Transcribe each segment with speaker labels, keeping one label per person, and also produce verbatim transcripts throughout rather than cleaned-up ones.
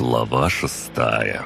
Speaker 1: Глава шестая.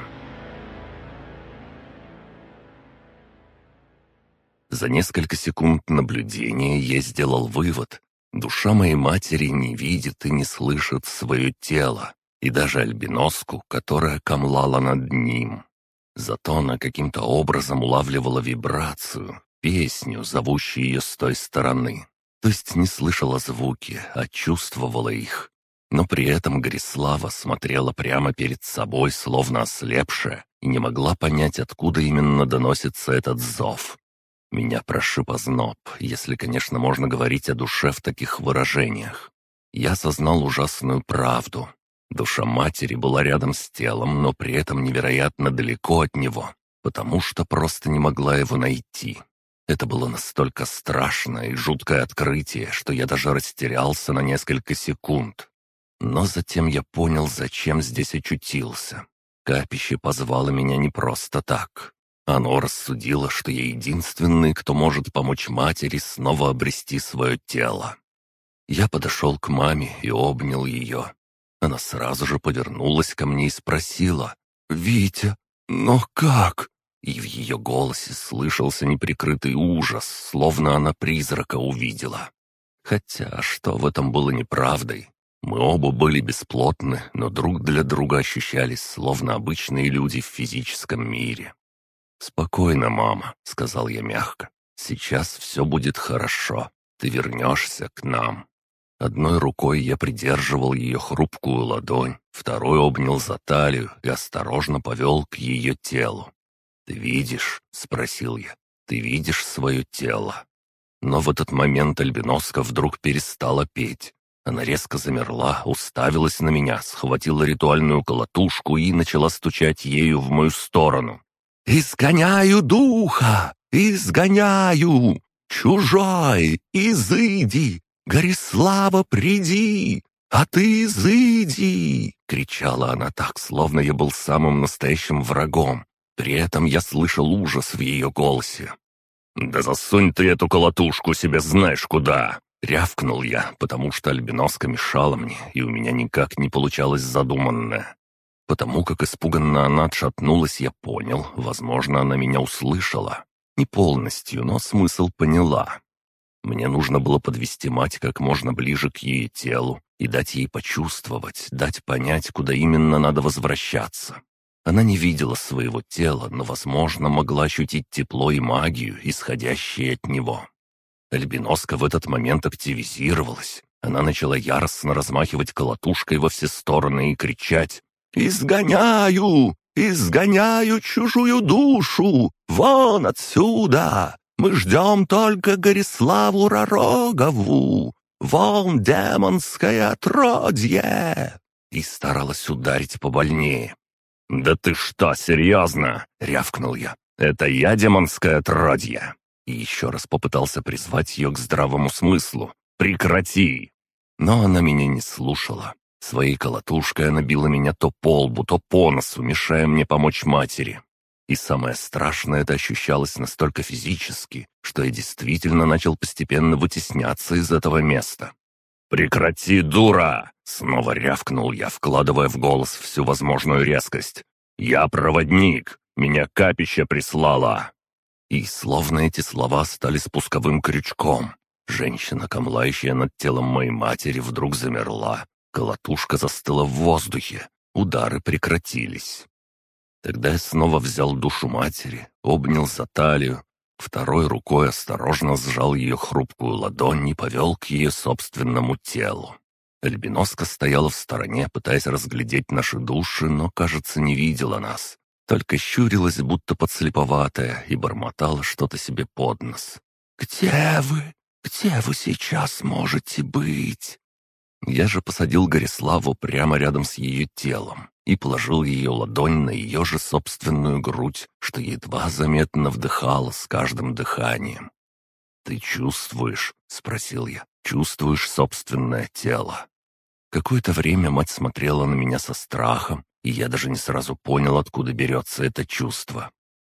Speaker 1: За несколько секунд наблюдения я сделал вывод. Душа моей матери не видит и не слышит свое тело, и даже альбиноску, которая камлала над ним. Зато она каким-то образом улавливала вибрацию, песню, зовущую ее с той стороны. То есть не слышала звуки, а чувствовала их. Но при этом Горислава смотрела прямо перед собой, словно ослепшая, и не могла понять, откуда именно доносится этот зов. Меня прошиб озноб, если, конечно, можно говорить о душе в таких выражениях. Я осознал ужасную правду. Душа матери была рядом с телом, но при этом невероятно далеко от него, потому что просто не могла его найти. Это было настолько страшное и жуткое открытие, что я даже растерялся на несколько секунд. Но затем я понял, зачем здесь очутился. Капище позвало меня не просто так. Оно рассудило, что я единственный, кто может помочь матери снова обрести свое тело. Я подошел к маме и обнял ее. Она сразу же повернулась ко мне и спросила: «Витя, но как?» И в ее голосе слышался неприкрытый ужас, словно она призрака увидела. Хотя что в этом было неправдой? Мы оба были бесплотны, но друг для друга ощущались, словно обычные люди в физическом мире. «Спокойно, мама», — сказал я мягко. «Сейчас все будет хорошо. Ты вернешься к нам». Одной рукой я придерживал ее хрупкую ладонь, второй обнял за талию и осторожно повел к ее телу. «Ты видишь?» — спросил я. «Ты видишь свое тело?» Но в этот момент альбиноска вдруг перестала петь. Она резко замерла, уставилась на меня, схватила ритуальную колотушку и начала стучать ею в мою сторону. «Изгоняю духа! Изгоняю! Чужой, изыди! Горислава, приди! А ты изыди!» — кричала она так, словно я был самым настоящим врагом. При этом я слышал ужас в ее голосе. «Да засунь ты эту колотушку себе знаешь куда!» Рявкнул я, потому что альбиноска мешала мне, и у меня никак не получалось задуманное. Потому как испуганно она отшатнулась, я понял, возможно, она меня услышала. Не полностью, но смысл поняла. Мне нужно было подвести мать как можно ближе к ее телу и дать ей почувствовать, дать понять, куда именно надо возвращаться. Она не видела своего тела, но, возможно, могла ощутить тепло и магию, исходящие от него. Альбиноска в этот момент активизировалась. Она начала яростно размахивать колотушкой во все стороны и кричать: «Изгоняю! Изгоняю чужую душу! Вон отсюда! Мы ждем только Гориславу Ророгову! Вон демонское отродье!» И старалась ударить побольнее. «Да ты что, серьезно?» — рявкнул я. «Это я демонское отродье!» И еще раз попытался призвать ее к здравому смыслу. «Прекрати!» Но она меня не слушала. Своей колотушкой она била меня то по лбу, то по носу, мешая мне помочь матери. И самое страшное, это ощущалось настолько физически, что я действительно начал постепенно вытесняться из этого места. «Прекрати, дура!» — снова рявкнул я, вкладывая в голос всю возможную резкость. «Я проводник! Меня капище прислало!» И словно эти слова стали спусковым крючком. Женщина, камлающая над телом моей матери, вдруг замерла. Колотушка застыла в воздухе. Удары прекратились. Тогда я снова взял душу матери, обнял за талию, второй рукой осторожно сжал ее хрупкую ладонь и повел к ее собственному телу. Альбиноска стояла в стороне, пытаясь разглядеть наши души, но, кажется, не видела нас. Только щурилась, будто подслеповатая, и бормотала что-то себе под нос. «Где вы? Где вы сейчас можете быть?» Я же посадил Гориславу прямо рядом с ее телом и положил ее ладонь на ее же собственную грудь, что едва заметно вдыхала с каждым дыханием. «Ты чувствуешь?» — спросил я. «Чувствуешь собственное тело?» Какое-то время мать смотрела на меня со страхом, и я даже не сразу понял, откуда берется это чувство.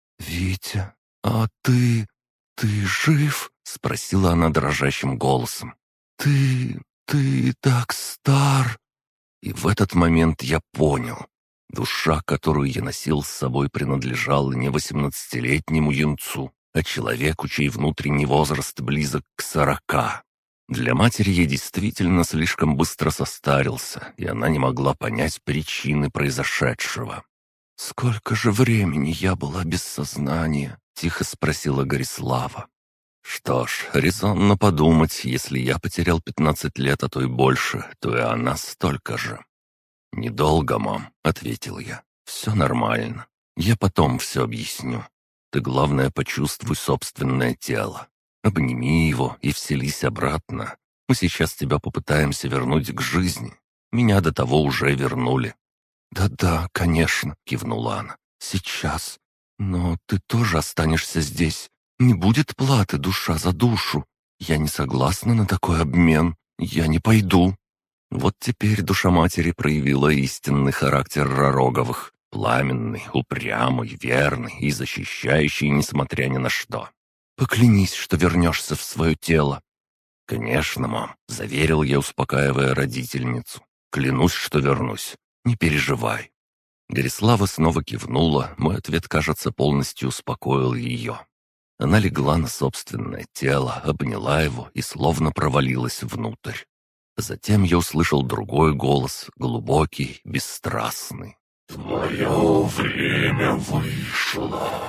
Speaker 1: «Витя, а ты... ты жив?» — спросила она дрожащим голосом. «Ты... ты так стар...» И в этот момент я понял. Душа, которую я носил с собой, принадлежала не восемнадцатилетнему юнцу, а человеку, чей внутренний возраст близок к сорока. Для матери я действительно слишком быстро состарился, и она не могла понять причины произошедшего. «Сколько же времени я была без сознания?» — тихо спросила Горислава. «Что ж, резонно подумать, если я потерял пятнадцать лет, а то и больше, то и она столько же». «Недолго, мам», — ответил я. «Все нормально. Я потом все объясню. Ты, главное, почувствуй собственное тело. Обними его и вселись обратно. Мы сейчас тебя попытаемся вернуть к жизни. Меня до того уже вернули». «Да-да, конечно», — кивнула она. «Сейчас. Но ты тоже останешься здесь. Не будет платы душа за душу. Я не согласна на такой обмен. Я не пойду». Вот теперь душа матери проявила истинный характер Ророговых. Пламенный, упрямый, верный и защищающий, несмотря ни на что. «Поклянись, что вернешься в свое тело». «Конечно, мам», — заверил я, успокаивая родительницу. «Клянусь, что вернусь. Не переживай». Горислава снова кивнула, мой ответ, кажется, полностью успокоил ее. Она легла на собственное тело, обняла его и словно провалилась внутрь. Затем я услышал другой голос, глубокий, бесстрастный. «Твое время вышло».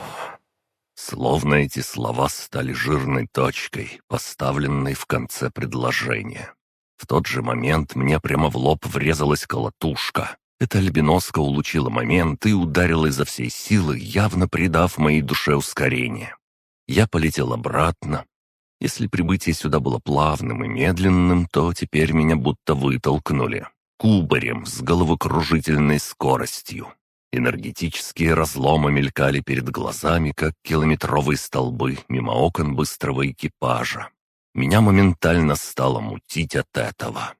Speaker 1: Словно эти слова стали жирной точкой, поставленной в конце предложения. В тот же момент мне прямо в лоб врезалась колотушка. Эта альбиноска улучила момент и ударила изо всей силы, явно придав моей душе ускорение. Я полетел обратно. Если прибытие сюда было плавным и медленным, то теперь меня будто вытолкнули. Кубарем с головокружительной скоростью. Энергетические разломы мелькали перед глазами, как километровые столбы мимо окон быстрого экипажа. Меня моментально стало мутить от этого.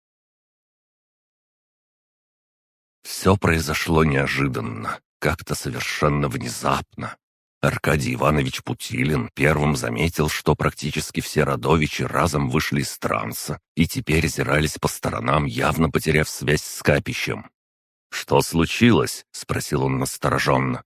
Speaker 1: Все произошло неожиданно, как-то совершенно внезапно. Аркадий Иванович Путилин первым заметил, что практически все родовичи разом вышли из транса и теперь озирались по сторонам, явно потеряв связь с капищем. «Что случилось?» — спросил он настороженно.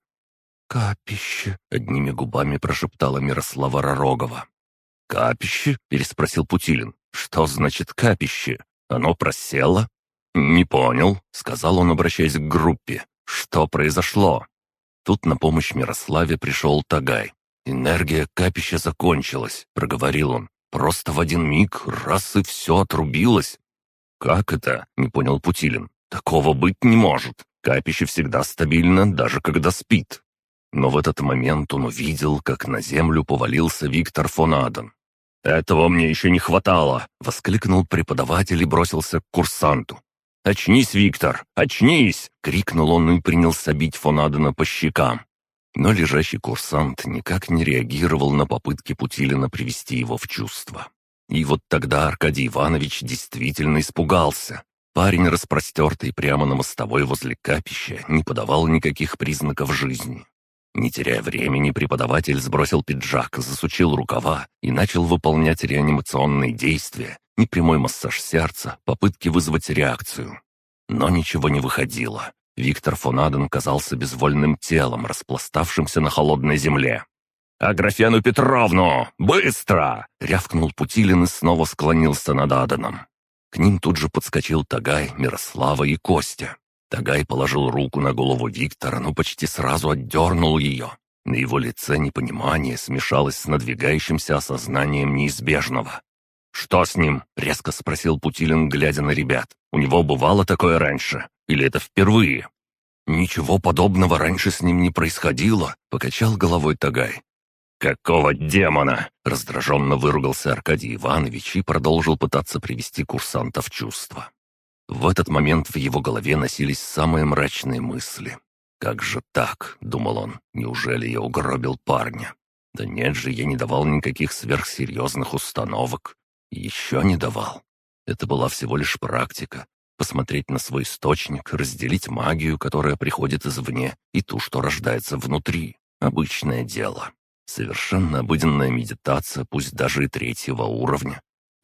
Speaker 1: «Капище», — одними губами прошептала Мирослава Ророгова. «Капище?» — переспросил Путилин. «Что значит капище? Оно просело?» «Не понял», — сказал он, обращаясь к группе. «Что произошло?» Тут на помощь Мирославе пришел Тагай. «Энергия капища закончилась», — проговорил он. «Просто в один миг раз и все отрубилось». «Как это?» — не понял Путилин. «Такого быть не может. Капище всегда стабильно, даже когда спит». Но в этот момент он увидел, как на землю повалился Виктор фон Аден. «Этого мне еще не хватало!» — воскликнул преподаватель и бросился к курсанту. «Очнись, Виктор! Очнись!» — крикнул он и принялся бить фон Адена по щекам. Но лежащий курсант никак не реагировал на попытки Путилина привести его в чувство. И вот тогда Аркадий Иванович действительно испугался. Парень, распростертый прямо на мостовой возле капища, не подавал никаких признаков жизни. Не теряя времени, преподаватель сбросил пиджак, засучил рукава и начал выполнять реанимационные действия, непрямой массаж сердца, попытки вызвать реакцию. Но ничего не выходило. Виктор фон Аден казался безвольным телом, распластавшимся на холодной земле. «Аграфену Петровну! Быстро!» — рявкнул Путилин и снова склонился над Аденом. К ним тут же подскочил Тагай, Мирослава и Костя. Тагай положил руку на голову Виктора, но почти сразу отдернул ее. На его лице непонимание смешалось с надвигающимся осознанием неизбежного. «Что с ним?» — резко спросил Путилин, глядя на ребят. «У него бывало такое раньше? Или это впервые?» «Ничего подобного раньше с ним не происходило», — покачал головой Тагай. «Какого демона?» — раздраженно выругался Аркадий Иванович и продолжил пытаться привести курсанта в чувство. В этот момент в его голове носились самые мрачные мысли. «Как же так?» — думал он. «Неужели я угробил парня? Да нет же, я не давал никаких сверхсерьезных установок. Еще не давал. Это была всего лишь практика. Посмотреть на свой источник, разделить магию, которая приходит извне, и ту, что рождается внутри. Обычное дело. Совершенно обыденная медитация, пусть даже и третьего уровня.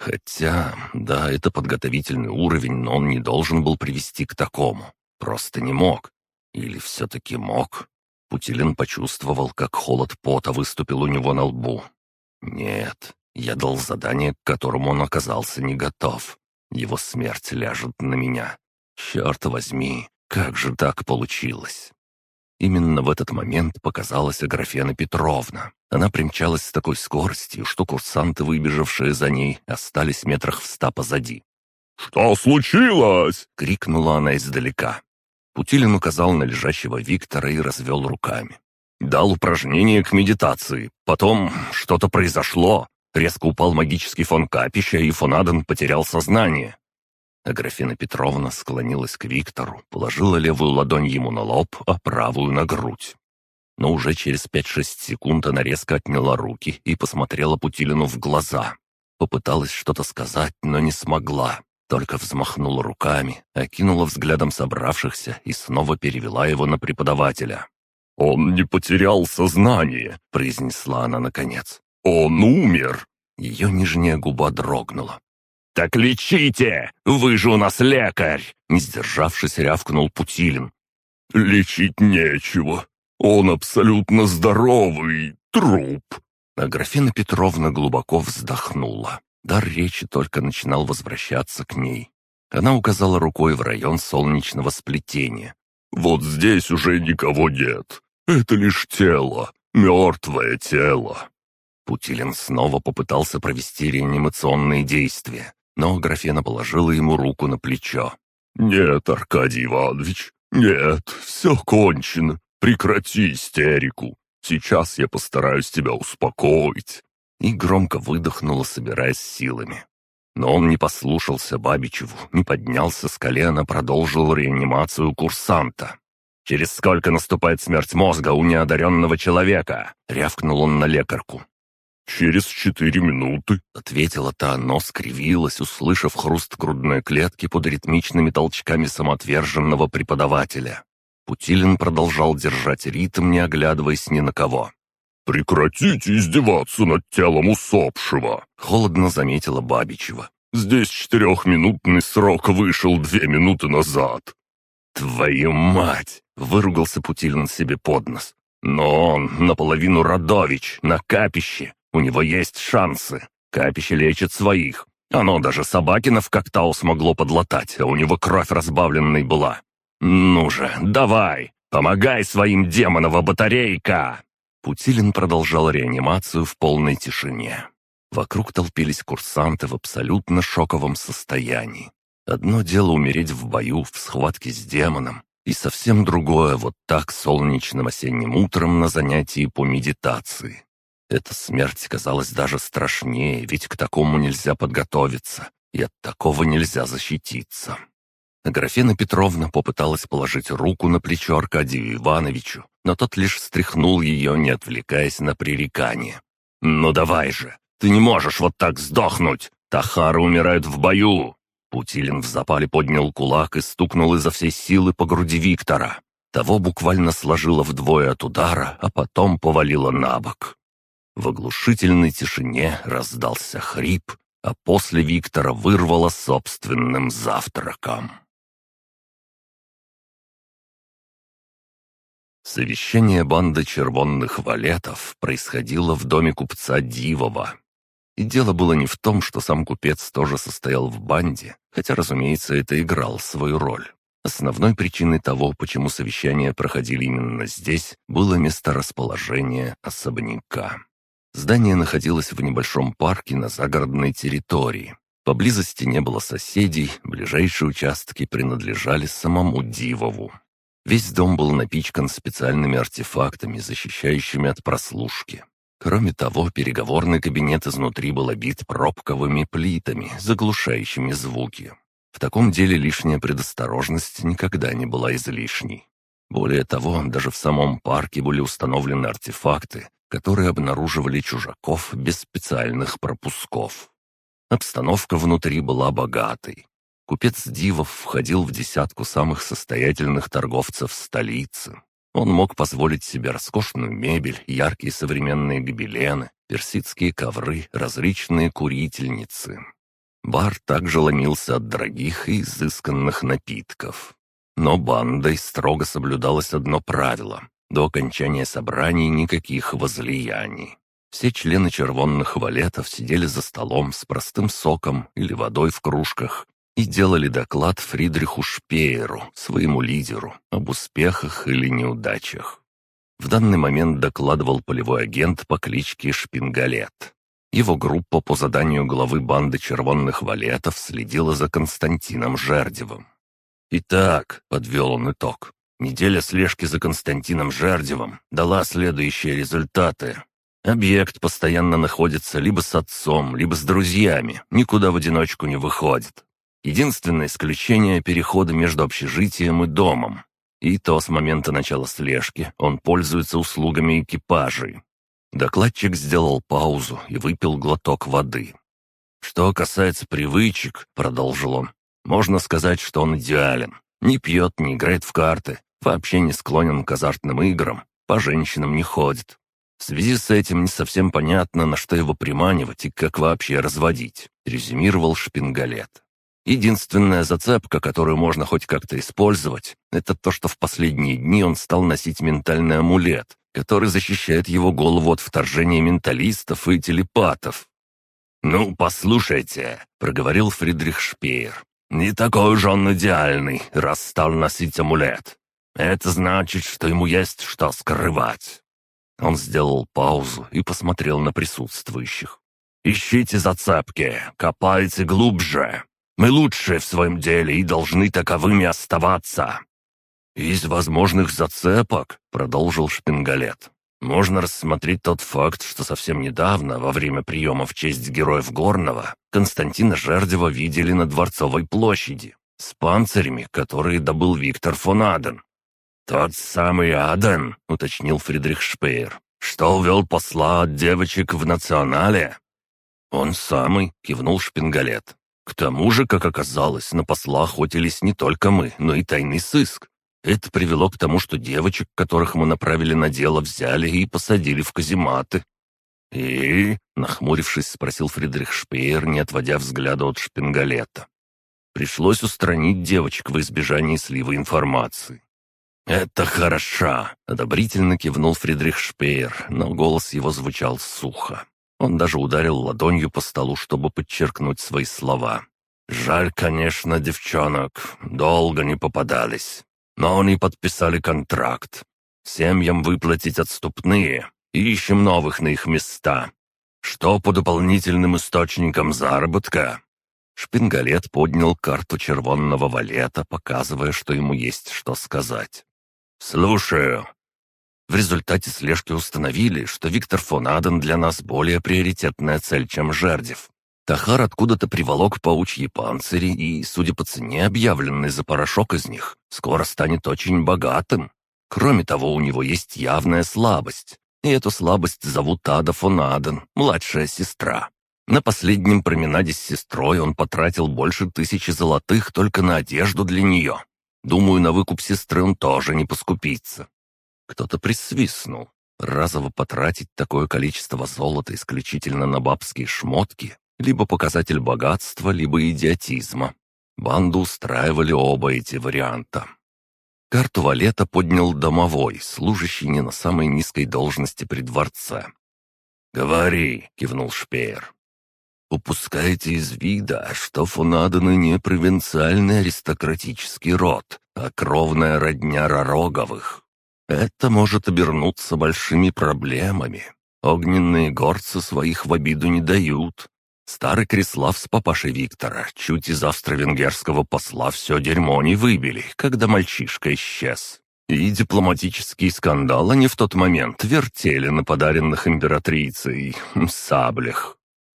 Speaker 1: Хотя, да, это подготовительный уровень, но он не должен был привести к такому. Просто не мог. Или все-таки мог? Путилин почувствовал, как холод пота выступил у него на лбу. Нет, я дал задание, к которому он оказался не готов. Его смерть ляжет на меня. Черт возьми, как же так получилось? Именно в этот момент показалась Аграфена Петровна. Она примчалась с такой скоростью, что курсанты, выбежавшие за ней, остались метрах в ста позади.
Speaker 2: «Что случилось?» —
Speaker 1: крикнула она издалека. Путилин указал на лежащего Виктора и развел руками. «Дал упражнение к медитации. Потом что-то произошло. Резко упал магический фон капища, и фон Аден потерял сознание». Аграфена Петровна склонилась к Виктору, положила левую ладонь ему на лоб, а правую на грудь. Но уже через пять-шесть секунд она резко отняла руки и посмотрела Путилину в глаза. Попыталась что-то сказать, но не смогла. Только взмахнула руками, окинула взглядом собравшихся и снова перевела его на преподавателя.
Speaker 2: «Он не потерял сознание»,
Speaker 1: — произнесла она наконец.
Speaker 2: «Он умер».
Speaker 1: Ее нижняя губа дрогнула.
Speaker 2: «Так лечите! Вы же у нас лекарь!»
Speaker 1: Не сдержавшись, рявкнул Путилин.
Speaker 2: «Лечить нечего. Он абсолютно здоровый труп».
Speaker 1: Аграфена Петровна глубоко вздохнула. Дар речи только начинал возвращаться к ней. Она указала рукой в район солнечного сплетения.
Speaker 2: «Вот здесь уже никого нет. Это лишь тело, мертвое тело».
Speaker 1: Путилин снова попытался провести реанимационные действия, но Аграфена положила ему руку на плечо.
Speaker 2: «Нет, Аркадий Иванович, нет, все кончено. Прекрати истерику. Сейчас я постараюсь тебя успокоить».
Speaker 1: И громко выдохнула, собираясь силами. Но он не послушался Бабичеву, не поднялся с колена, продолжил реанимацию курсанта. «Через сколько наступает смерть мозга у неодаренного человека?» — рявкнул он на лекарку.
Speaker 2: «Через четыре минуты»,
Speaker 1: — ответила та, но скривилась, услышав хруст грудной клетки под ритмичными толчками самоотверженного преподавателя. Путилин продолжал держать ритм, не оглядываясь ни на кого.
Speaker 2: «Прекратите издеваться над телом усопшего»,
Speaker 1: — холодно заметила Бабичева.
Speaker 2: «Здесь четырехминутный срок вышел две минуты назад».
Speaker 1: «Твою мать!» — выругался Путилин себе под нос. «Но он наполовину родович, на капище. У него есть шансы. Капище лечит своих. Оно даже Собакина в Коктау смогло подлатать, а у него кровь разбавленной была. Ну же, давай, помогай своим демоново батарейка!» Путилин продолжал реанимацию в полной тишине. Вокруг толпились курсанты в абсолютно шоковом состоянии. Одно дело умереть в бою, в схватке с демоном, и совсем другое вот так солнечным осенним утром на занятии по медитации. Эта смерть казалась даже страшнее, ведь к такому нельзя подготовиться, и от такого нельзя защититься. Аграфена Петровна попыталась положить руку на плечо Аркадию Ивановичу, но тот лишь встряхнул ее, не отвлекаясь на пререкание. «Ну давай же! Ты не можешь вот так сдохнуть! Тахары умирают в бою!» Путилин в запале поднял кулак и стукнул изо всей силы по груди Виктора. Того буквально сложило вдвое от удара, а потом повалило на бок. В оглушительной тишине раздался хрип, а после Виктора вырвало собственным завтраком. Совещание банды червонных валетов происходило в доме купца Дивова. И дело было не в том, что сам купец тоже состоял в банде, хотя, разумеется, это играл свою роль. Основной причиной того, почему совещания проходили именно здесь, было месторасположение особняка. Здание находилось в небольшом парке на загородной территории. Поблизости не было соседей, ближайшие участки принадлежали самому Дивову. Весь дом был напичкан специальными артефактами, защищающими от прослушки. Кроме того, переговорный кабинет изнутри был обит пробковыми плитами, заглушающими звуки. В таком деле лишняя предосторожность никогда не была излишней. Более того, даже в самом парке были установлены артефакты, которые обнаруживали чужаков без специальных пропусков. Обстановка внутри была богатой. Купец Дивов входил в десятку самых состоятельных торговцев столицы. Он мог позволить себе роскошную мебель, яркие современные гобелены, персидские ковры, различные курительницы. Бар также ломился от дорогих и изысканных напитков. Но бандой строго соблюдалось одно правило: до окончания собраний никаких возлияний. Все члены червонных валетов сидели за столом с простым соком или водой в кружках и делали доклад Фридриху Шпееру, своему лидеру, об успехах или неудачах. В данный момент докладывал полевой агент по кличке Шпингалет. Его группа по заданию главы банды червонных валетов следила за Константином Жердевым. «Итак», — подвел он итог, — «неделя слежки за Константином Жердевым дала следующие результаты. Объект постоянно находится либо с отцом, либо с друзьями, никуда в одиночку не выходит. Единственное исключение — переходы между общежитием и домом. И то с момента начала слежки он пользуется услугами экипажей». Докладчик сделал паузу и выпил глоток воды. «Что касается привычек», — продолжил он, — «можно сказать, что он идеален. Не пьет, не играет в карты, вообще не склонен к азартным играм, по женщинам не ходит. В связи с этим не совсем понятно, на что его приманивать и как вообще разводить», — резюмировал Шпингалет. «Единственная зацепка, которую можно хоть как-то использовать, это то, что в последние дни он стал носить ментальный амулет, который защищает его голову от вторжения менталистов и телепатов». «Ну, послушайте», — проговорил Фридрих Шпеер, — «не такой же он идеальный, раз стал носить амулет. Это значит, что ему есть что скрывать». Он сделал паузу и посмотрел на присутствующих. «Ищите зацепки, копайте глубже. Мы лучшие в своем деле и должны таковыми оставаться». «Из возможных зацепок», — продолжил Шпингалет, — «можно рассмотреть тот факт, что совсем недавно, во время приема в честь героев Горного, Константина Жердева видели на Дворцовой площади с панцирями, которые добыл Виктор фон Аден». «Тот самый Аден», — уточнил Фридрих Шпеер, — «что увел посла от девочек в Национале?» «Он самый», — кивнул Шпингалет. «К тому же, как оказалось, на посла охотились не только мы, но и тайный сыск. Это привело к тому, что девочек, которых мы направили на дело, взяли и посадили в казематы». «И?» — нахмурившись, спросил Фридрих Шпеер, не отводя взгляда от Шпингалета. «Пришлось устранить девочек во избежание слива информации». «Это хорошо», — одобрительно кивнул Фридрих Шпеер, но голос его звучал сухо. Он даже ударил ладонью по столу, чтобы подчеркнуть свои слова. «Жаль, конечно, девчонок, долго не попадались. Но они подписали контракт. Семьям выплатить отступные, и ищем новых на их места. Что по дополнительным источникам заработка?» Шпингалет поднял карту червонного валета, показывая, что ему есть что сказать. «Слушаю». В результате слежки установили, что Виктор фон Аден для нас более приоритетная цель, чем Жердев. Тахар откуда-то приволок паучьи панцири и, судя по цене, объявленной за порошок из них, скоро станет очень богатым. Кроме того, у него есть явная слабость. И эту слабость зовут Ада фон Аден, младшая сестра. На последнем променаде с сестрой он потратил больше тысячи золотых только на одежду для нее. Думаю, на выкуп сестры он тоже не поскупится. Кто-то присвистнул. Разово потратить такое количество золота исключительно на бабские шмотки — либо показатель богатства, либо идиотизма. Банду устраивали оба эти варианта. Карту валета поднял домовой, служащий не на самой низкой должности при дворце. «Говори», — кивнул Шпеер. «Упускаете из вида, что фон Адены не провинциальный аристократический род, а кровная родня Ророговых. Это может обернуться большими проблемами. Огненные горцы своих в обиду не дают. Старый Крислав с папашей Виктора чуть из австро-венгерского посла все дерьмо не выбили, когда мальчишка исчез. И дипломатические скандалы они в тот момент вертели на подаренных императрицей саблях».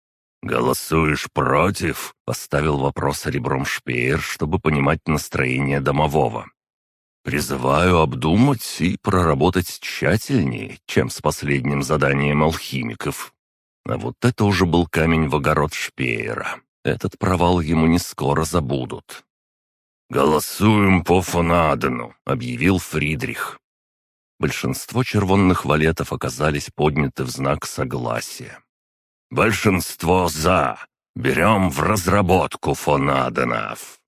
Speaker 1: «Голосуешь против?» — поставил вопрос ребром Шпеер, чтобы понимать настроение домового. «Призываю обдумать и проработать тщательнее, чем с последним заданием алхимиков». А вот это уже был камень в огород Шпеера. Этот провал ему не скоро забудут. «Голосуем по фон Адену», — объявил Фридрих. Большинство червонных валетов оказались подняты в знак согласия. «Большинство за. Берем в разработку фон Аденов».